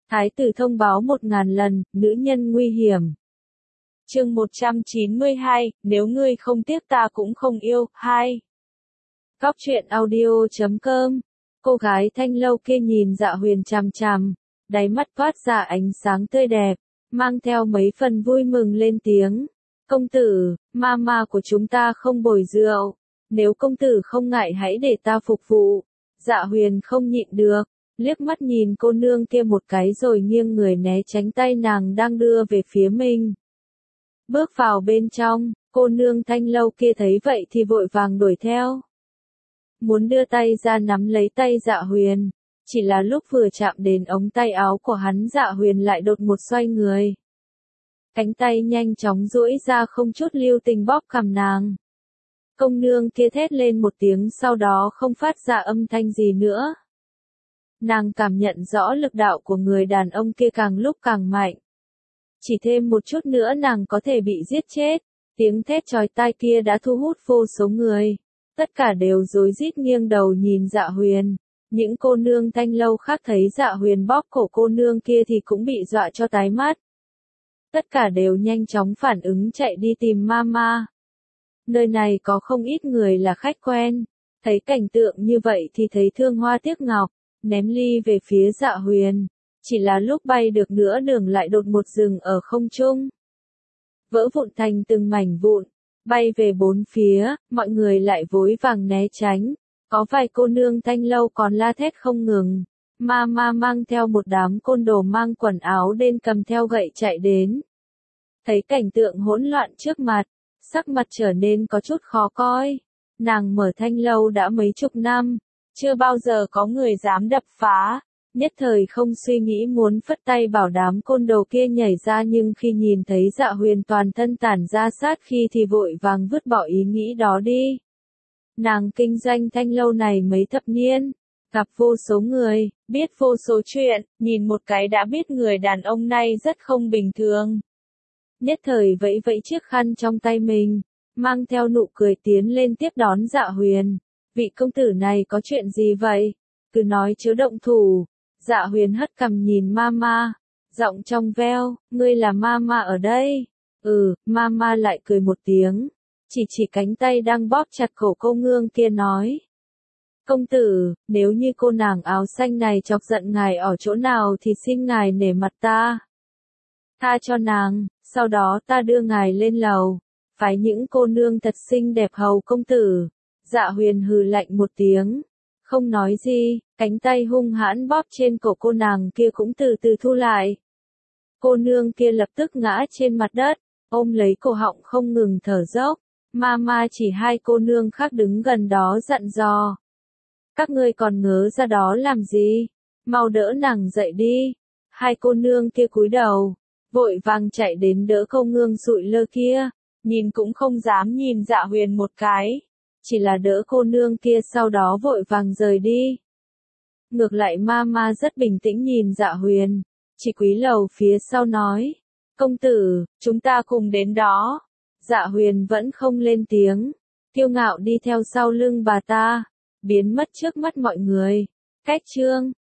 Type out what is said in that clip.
Thái tử thông báo 1000 lần, nữ nhân nguy hiểm. Chương 192, nếu ngươi không tiếc ta cũng không yêu. 2. Góc truyện audio.com. Cô gái thanh lâu kia nhìn Dạ Huyền chằm chằm, đáy mắt toát ra ánh sáng tươi đẹp, mang theo mấy phần vui mừng lên tiếng. Công tử, mama của chúng ta không bồi rượu, nếu công tử không ngại hãy để ta phục vụ. Dạ Huyền không nhịn được, liếc mắt nhìn cô nương kia một cái rồi nghiêng người né tránh tay nàng đang đưa về phía mình. Bước vào bên trong, cô nương thanh lâu kia thấy vậy thì vội vàng đuổi theo. Muốn đưa tay ra nắm lấy tay Dạ Huyền, chỉ là lúc vừa chạm đến ống tay áo của hắn Dạ Huyền lại đột một xoay người. Cánh tay nhanh chóng duỗi ra không chút lưu tình bóp cằm nàng. Công nương kia thét lên một tiếng sau đó không phát ra âm thanh gì nữa. Nàng cảm nhận rõ lực đạo của người đàn ông kia càng lúc càng mạnh. Chỉ thêm một chút nữa nàng có thể bị giết chết. Tiếng thét chói tai kia đã thu hút vô số người. Tất cả đều rối rít nghiêng đầu nhìn Dạ Huyền. Những cô nương thanh lâu khác thấy Dạ Huyền bóp cổ cô nương kia thì cũng bị dọa cho tái mắt. Tất cả đều nhanh chóng phản ứng chạy đi tìm mama. Nơi này có không ít người là khách quen. Thấy cảnh tượng như vậy thì thấy thương hoa tiếc ngọc, ném ly về phía Dạ Huyền. Chỉ là lúc bay được nửa đường lại đột một dừng ở không trung. Vỡ vụn thành từng mảnh vụn, bay về bốn phía, mọi người lại vội vàng né tránh. Có vài cô nương thanh lâu còn la thét không ngừng. Mama mang theo một đám côn đồ mang quần áo đen cầm theo gậy chạy đến. Thấy cảnh tượng hỗn loạn trước mặt, sắc mặt trở nên có chút khó coi. Nàng mở thanh lâu đã mấy chục năm, chưa bao giờ có người dám đập phá. Nhất thời không suy nghĩ muốn phất tay bảo đám côn đồ kia nhảy ra, nhưng khi nhìn thấy Dạ Huyền toàn thân tản ra sát khí thì vội vàng vứt bỏ ý nghĩ đó đi. Nàng kinh doanh thanh lâu này mấy thập niên, gặp vô số người, biết vô số chuyện, nhìn một cái đã biết người đàn ông này rất không bình thường. Nhất thời vẫy vẫy chiếc khăn trong tay mình, mang theo nụ cười tiến lên tiếp đón Dạ Huyền. Vị công tử này có chuyện gì vậy? Cứ nói chớ động thủ. Dạ Huyền hất cằm nhìn mama, giọng trong veo, ngươi là mama ở đây. Mama lại cười một tiếng, chỉ cánh tay đang bóp chặt cổ cô nương kia nói. Công tử, nếu như cô nàng áo xanh này chọc giận ngài ở chỗ nào thì xin ngài nể mặt ta. Tha cho nàng, sau đó ta đưa ngài lên lầu, phái những cô nương thật xinh đẹp hầu công tử. Dạ Huyền hừ lạnh một tiếng, không nói gì, cánh tay hung hãn bóp trên cổ cô nàng kia cũng từ từ thu lại. Cô nương kia lập tức ngã trên mặt đất, ôm lấy cổ họng không ngừng thở dốc. Mama chỉ hai cô nương khác đứng gần đó dặn dò. Các ngươi còn ngớ ra đó làm gì? Mau đỡ nàng dậy đi. Hai cô nương kia cúi đầu, vội vàng chạy đến đỡ cô nương sụi lơ kia, nhìn cũng không dám nhìn Dạ Huyền một cái. Chỉ là đỡ cô nương kia sau đó vội vàng rời đi. Ngược lại mama rất bình tĩnh nhìn Dạ Huyền, chỉ cúi đầu phía sau nói. Công tử, chúng ta cùng đến đó. Dạ Huyền vẫn không lên tiếng, kiêu ngạo đi theo sau lưng bà ta, biến mất trước mắt mọi người. Cách chương